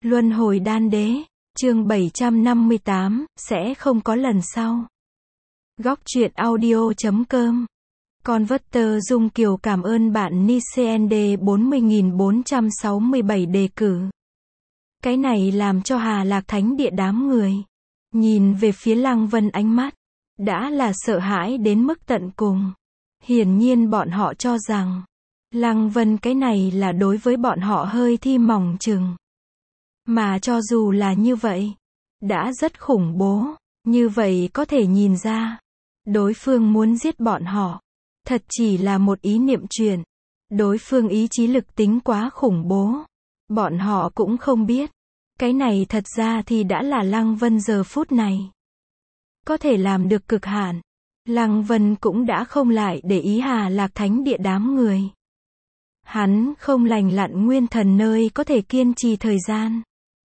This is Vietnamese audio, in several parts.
Luân hồi đan đế, chương 758, sẽ không có lần sau. Góc truyện audio.com. Converter Dung Kiều cảm ơn bạn Nicnd 40.467 đề cử. Cái này làm cho Hà Lạc Thánh Địa đám người nhìn về phía Lăng Vân, ánh mắt đã là sợ hãi đến mức tận cùng. Hiển nhiên bọn họ cho rằng Lăng Vân cái này là đối với bọn họ hơi thi mỏng chừng. Mà cho dù là như vậy, đã rất khủng bố. Như vậy có thể nhìn ra, đối phương muốn giết bọn họ, thật chỉ là một ý niệm chuyện. Đối phương ý chí lực tính quá khủng bố. Bọn họ cũng không biết, cái này thật ra thì đã là Lăng Vân giờ phút này có thể làm được cực hạn. Lăng Vân cũng đã không lại để ý Hà Lạc Thánh Địa đám người. Hắn không lành lặn nguyên thần nơi có thể kiên trì thời gian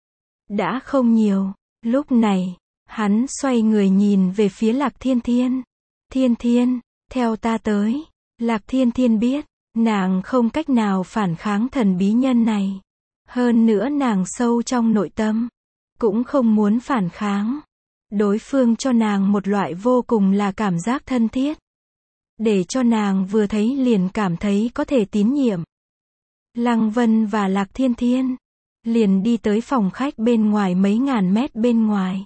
đã không nhiều. Lúc này, hắn xoay người nhìn về phía Lạc Thiên Thiên. Thiên Thiên, theo ta tới. Lạc Thiên Thiên biết, nàng không cách nào phản kháng thần bí nhân này. Hơn nữa nàng sâu trong nội tâm, cũng không muốn phản kháng. Đối phương cho nàng một loại vô cùng là cảm giác thân thiết. Để cho nàng vừa thấy liền cảm thấy có thể tín nhiệm. Lăng Vân và Lạc Thiên Thiên liền đi tới phòng khách bên ngoài mấy ngàn mét bên ngoài.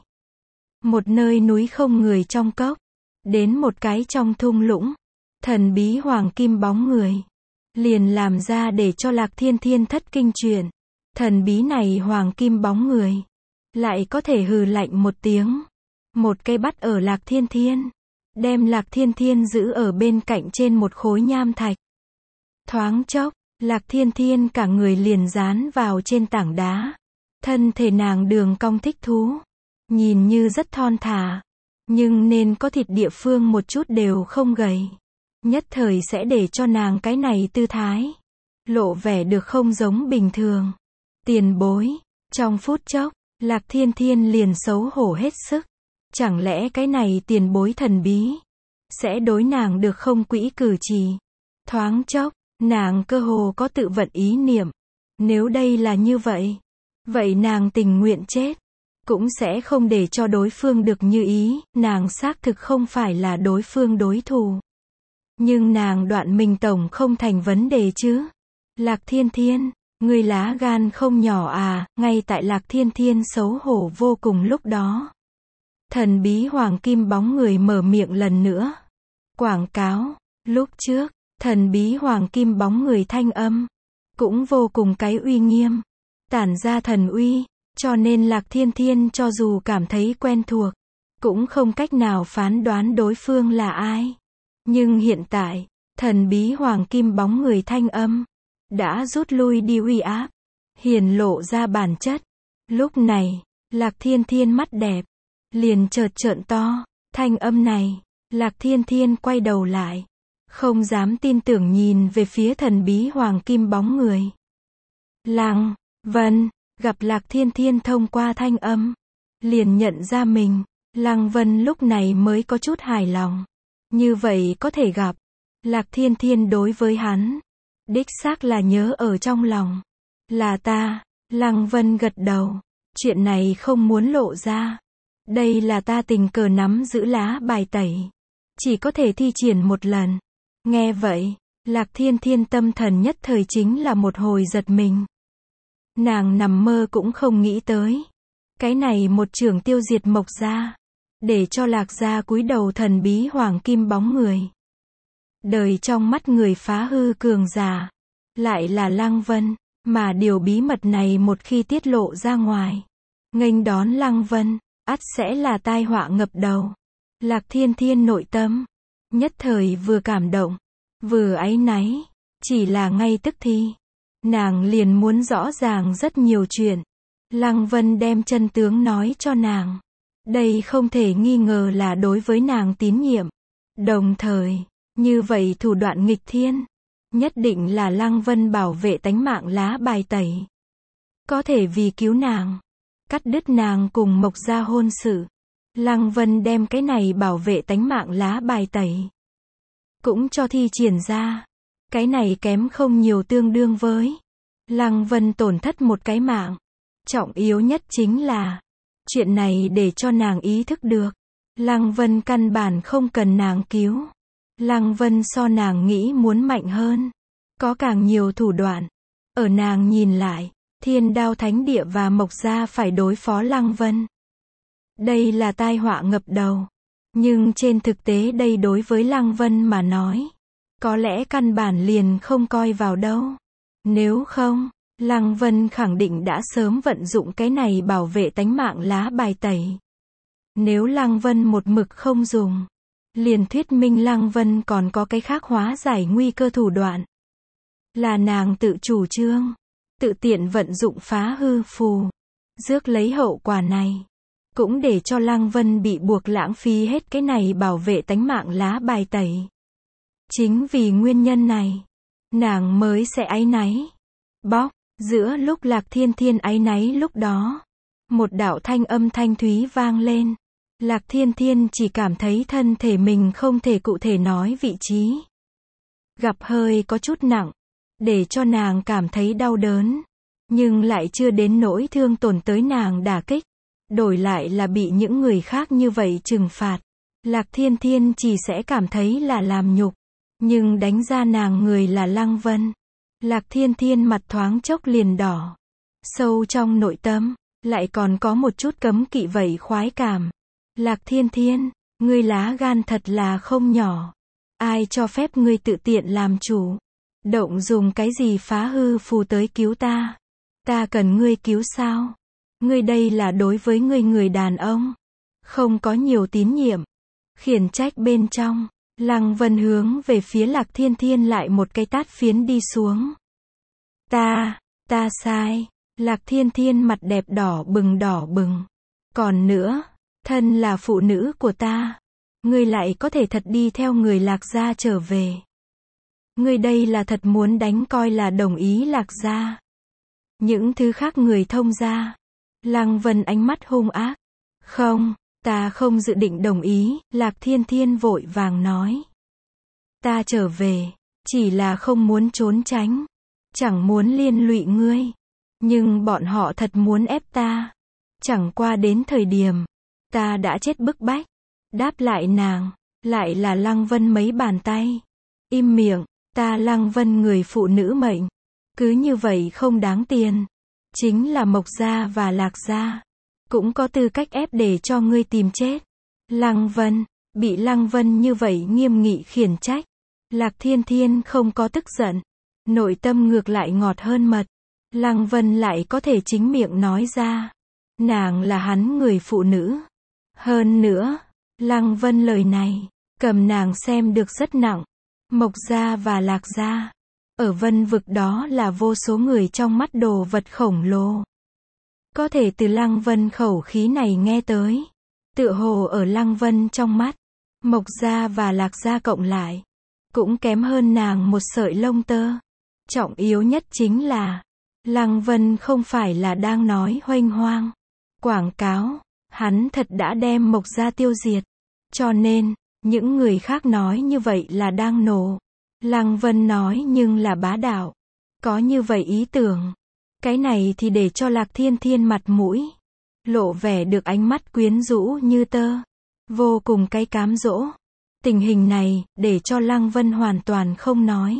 Một nơi núi không người trong cốc. Đến một cái trong thung lũng. Thần bí hoàng kim bóng người liền làm ra để cho Lạc Thiên Thiên thất kinh chuyện. Thần bí này hoàng kim bóng người lại có thể hừ lạnh một tiếng. Một cây bắt ở Lạc Thiên Thiên, đem Lạc Thiên Thiên giữ ở bên cạnh trên một khối nham thạch. Thoáng chốc, Lạc Thiên Thiên cả người liền dán vào trên tảng đá. Thân thể nàng đường cong thích thú, nhìn như rất thon thả, nhưng nên có thịt địa phương một chút đều không gầy. Nhất thời sẽ để cho nàng cái này tư thái lộ vẻ được không giống bình thường. Tiền bối, trong phút chốc, Lạc Thiên Thiên liền xấu hổ hết sức. Chẳng lẽ cái này tiền bối thần bí sẽ đối nàng được không quỹ cử chỉ. Thoáng chốc, nàng cơ hồ có tự vận ý niệm. Nếu đây là như vậy, vậy nàng tình nguyện chết, cũng sẽ không để cho đối phương được như ý. Nàng xác thực không phải là đối phương đối thủ. Nhưng nàng đoạn mình tổng không thành vấn đề chứ. Lạc Thiên Thiên, ngươi lá gan không nhỏ à. Ngay tại Lạc Thiên Thiên xấu hổ vô cùng lúc đó, thần bí hoàng kim bóng người mở miệng lần nữa. Quảng cáo, lúc trước, thần bí hoàng kim bóng người thanh âm cũng vô cùng cái uy nghiêm, tản ra thần uy, cho nên Lạc Thiên Thiên cho dù cảm thấy quen thuộc, cũng không cách nào phán đoán đối phương là ai. Nhưng hiện tại, thần bí hoàng kim bóng người thanh âm đã rút lui đi uy áp, hiển lộ ra bản chất. Lúc này, Lạc Thiên Thiên mắt đẹp liền chợt trợn to. Thanh âm này, Lạc Thiên Thiên quay đầu lại, không dám tin tưởng nhìn về phía thần bí hoàng kim bóng người. Lăng Vân, gặp Lạc Thiên Thiên thông qua thanh âm, liền nhận ra mình. Lăng Vân lúc này mới có chút hài lòng. Như vậy có thể gặp. Lạc Thiên Thiên đối với hắn, đích xác là nhớ ở trong lòng. Là ta. Lăng Vân gật đầu. Chuyện này không muốn lộ ra. Đây là ta tình cờ nắm giữ lá bài tẩy, chỉ có thể thi triển một lần. Nghe vậy, Lạc Thiên Thiên tâm thần nhất thời chính là một hồi giật mình. Nàng nằm mơ cũng không nghĩ tới, cái này một chưởng tiêu diệt Mộc gia, để cho Lạc gia cúi đầu thần bí hoàng kim bóng người. Đời trong mắt người phá hư cường giả, lại là Lăng Vân, mà điều bí mật này một khi tiết lộ ra ngoài, nghênh đón Lăng Vân, ắt sẽ là tai họa ngập đầu. Lạc Thiên Thiên nội tâm nhất thời vừa cảm động, vừa áy náy. Chỉ là ngay tức thì, nàng liền muốn rõ ràng rất nhiều chuyện. Lăng Vân đem chân tướng nói cho nàng. Đây không thể nghi ngờ là đối với nàng tín nhiệm. Đồng thời, như vậy thủ đoạn nghịch thiên, nhất định là Lăng Vân bảo vệ tánh mạng lá bài tẩy. Có thể vì cứu nàng, cắt đứt nàng cùng Mộc gia hôn sự. Lăng Vân đem cái này bảo vệ tánh mạng lá bài tẩy cũng cho thi triển ra. Cái này kém không nhiều tương đương với Lăng Vân tổn thất một cái mạng. Trọng yếu nhất chính là, chuyện này để cho nàng ý thức được. Lăng Vân căn bản không cần nàng cứu. Lăng Vân so nàng nghĩ muốn mạnh hơn. Có càng nhiều thủ đoạn. Ở nàng nhìn lại, Thiên Đao Thánh Địa và Mộc Gia phải đối phó Lăng Vân. Đây là tai họa ngập đầu. Nhưng trên thực tế đây đối với Lăng Vân mà nói, có lẽ căn bản liền không coi vào đâu. Nếu không, Lăng Vân khẳng định đã sớm vận dụng cái này bảo vệ tánh mạng lá bài tẩy. Nếu Lăng Vân một mực không dùng, liền thuyết minh Lăng Vân còn có cái khác hóa giải nguy cơ thủ đoạn. Là nàng tự chủ trương, tự tiện vận dụng phá hư phù, rước lấy hậu quả này. Cũng để cho Lăng Vân bị buộc lãng phí hết cái này bảo vệ tánh mạng lá bài tẩy. Chính vì nguyên nhân này, nàng mới sẽ áy náy. Bóc, giữa lúc Lạc Thiên Thiên áy náy lúc đó, một đạo thanh âm thanh thúy vang lên. Lạc Thiên Thiên chỉ cảm thấy thân thể mình không thể cụ thể nói vị trí. Gặp hơi có chút nặng, để cho nàng cảm thấy đau đớn, nhưng lại chưa đến nỗi thương tổn tới nàng đả kích. Đổi lại là bị những người khác như vậy trừng phạt, Lạc Thiên Thiên chỉ sẽ cảm thấy là làm nhục. Nhưng đánh ra nàng người là Lăng Vân, Lạc Thiên Thiên mặt thoáng chốc liền đỏ. Sâu trong nội tâm, lại còn có một chút cấm kỵ vậy khoái cảm. Lạc Thiên Thiên, ngươi lá gan thật là không nhỏ. Ai cho phép ngươi tự tiện làm chủ? Động dùng cái gì phá hư phù tới cứu ta? Ta cần ngươi cứu sao? Ngươi đây là đối với ngươi người đàn ông, không có nhiều tín nhiệm. Khiển trách bên trong, Lăng Vân hướng về phía Lạc Thiên Thiên lại một cái tát phiến đi xuống. Ta sai. Lạc Thiên Thiên mặt đẹp đỏ bừng. Còn nữa, thân là phụ nữ của ta, ngươi lại có thể thật đi theo người Lạc gia trở về. Ngươi đây là thật muốn đánh coi là đồng ý Lạc gia. Những thứ khác người thông gia. Lăng Vân ánh mắt hung ác. Không, ta không dự định đồng ý, Lạc Thiên Thiên vội vàng nói. Ta trở về, chỉ là không muốn trốn tránh, chẳng muốn liên lụy ngươi. Nhưng bọn họ thật muốn ép ta. Chẳng qua đến thời điểm, ta đã chết bức bách. Đáp lại nàng, lại là Lăng Vân mấy bàn tay. Im miệng, ta Lăng Vân người phụ nữ mệnh. Cứ như vậy không đáng tiền. Chính là Mộc Gia và Lạc Gia, cũng có tư cách ép để cho ngươi tìm chết. Lăng Vân, bị Lăng Vân như vậy nghiêm nghị khiển trách. Lạc Thiên Thiên không có tức giận, nội tâm ngược lại ngọt hơn mật. Lăng Vân lại có thể chính miệng nói ra, nàng là hắn người phụ nữ. Hơn nữa, Lăng Vân lời này, cầm nàng xem được rất nặng. Mộc Gia và Lạc Gia, ở Vân vực đó là vô số người trong mắt đồ vật khổng lồ. Có thể từ Lăng Vân khẩu khí này nghe tới, tựa hồ ở Lăng Vân trong mắt, Mộc Gia và Lạc Gia cộng lại, cũng kém hơn nàng một sợi lông tơ. Trọng yếu nhất chính là, Lăng Vân không phải là đang nói huênh hoang, quảng cáo, hắn thật đã đem Mộc Gia tiêu diệt. Cho nên, những người khác nói như vậy là đang nổ. Lăng Vân nói nhưng là bá đạo. Có như vậy ý tưởng. Cái này thì để cho Lạc Thiên Thiên mặt mũi. Lộ vẻ được ánh mắt quyến rũ như tơ. Vô cùng cái cám dỗ. Tình hình này, để cho Lăng Vân hoàn toàn không nói.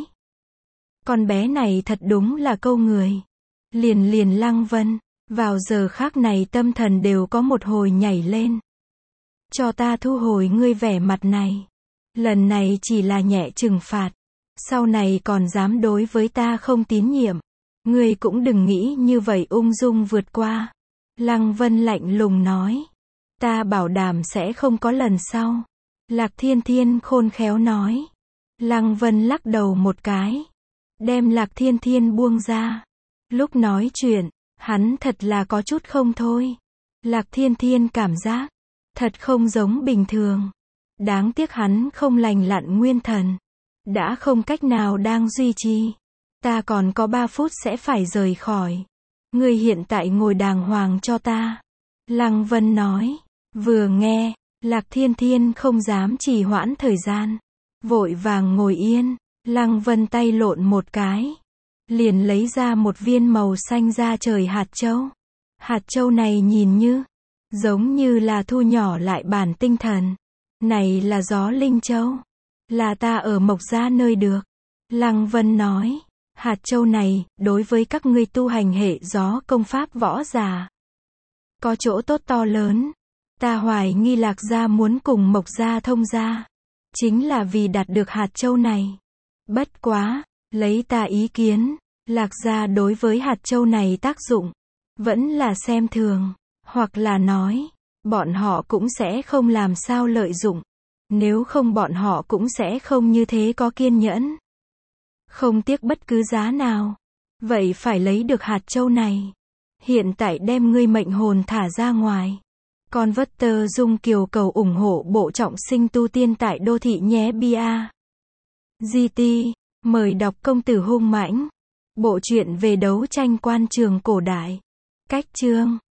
Con bé này thật đúng là câu người. Liền Lăng Vân, vào giờ khác này tâm thần đều có một hồi nhảy lên. Cho ta thu hồi ngươi vẻ mặt này. Lần này chỉ là nhẹ trừng phạt. Sau này còn dám đối với ta không tín nhiệm. Ngươi cũng đừng nghĩ như vậy ung dung vượt qua. Lăng Vân lạnh lùng nói. Ta bảo đảm sẽ không có lần sau. Lạc Thiên Thiên khôn khéo nói. Lăng Vân lắc đầu một cái. Đem Lạc Thiên Thiên buông ra. Lúc nói chuyện, hắn thật là có chút không thôi. Lạc Thiên Thiên cảm giác, thật không giống bình thường. Đáng tiếc hắn không lành lặn nguyên thần. Đã không cách nào đang duy trì. Ta còn có 3 phút sẽ phải rời khỏi. Ngươi hiện tại ngồi đàng hoàng cho ta. Lăng Vân nói. Vừa nghe, Lạc Thiên Thiên không dám trì hoãn thời gian. Vội vàng ngồi yên. Lăng Vân tay lộn một cái. Liền lấy ra một viên màu xanh da trời hạt châu. Hạt châu này nhìn như, giống như là thu nhỏ lại bản tinh thần. Này là gió linh châu. Là ta ở Mộc Gia nơi được. Lăng Vân nói, hạt châu này, đối với các ngươi tu hành hệ gió công pháp võ giả, có chỗ tốt to lớn. Ta hoài nghi Lạc Gia muốn cùng Mộc Gia thông gia, chính là vì đạt được hạt châu này. Bất quá, lấy ta ý kiến, Lạc Gia đối với hạt châu này tác dụng, vẫn là xem thường, hoặc là nói, bọn họ cũng sẽ không làm sao lợi dụng. Nếu không bọn họ cũng sẽ không như thế có kiên nhẫn, không tiếc bất cứ giá nào. Vậy phải lấy được hạt châu này. Hiện tại đem ngươi mệnh hồn thả ra ngoài. Con vất tơ dung kiều cầu ủng hộ bộ trọng sinh tu tiên tại đô thị nhé bia. GT, mời đọc công tử hung mãnh. Bộ truyện về đấu tranh quan trường cổ đại. Cách chương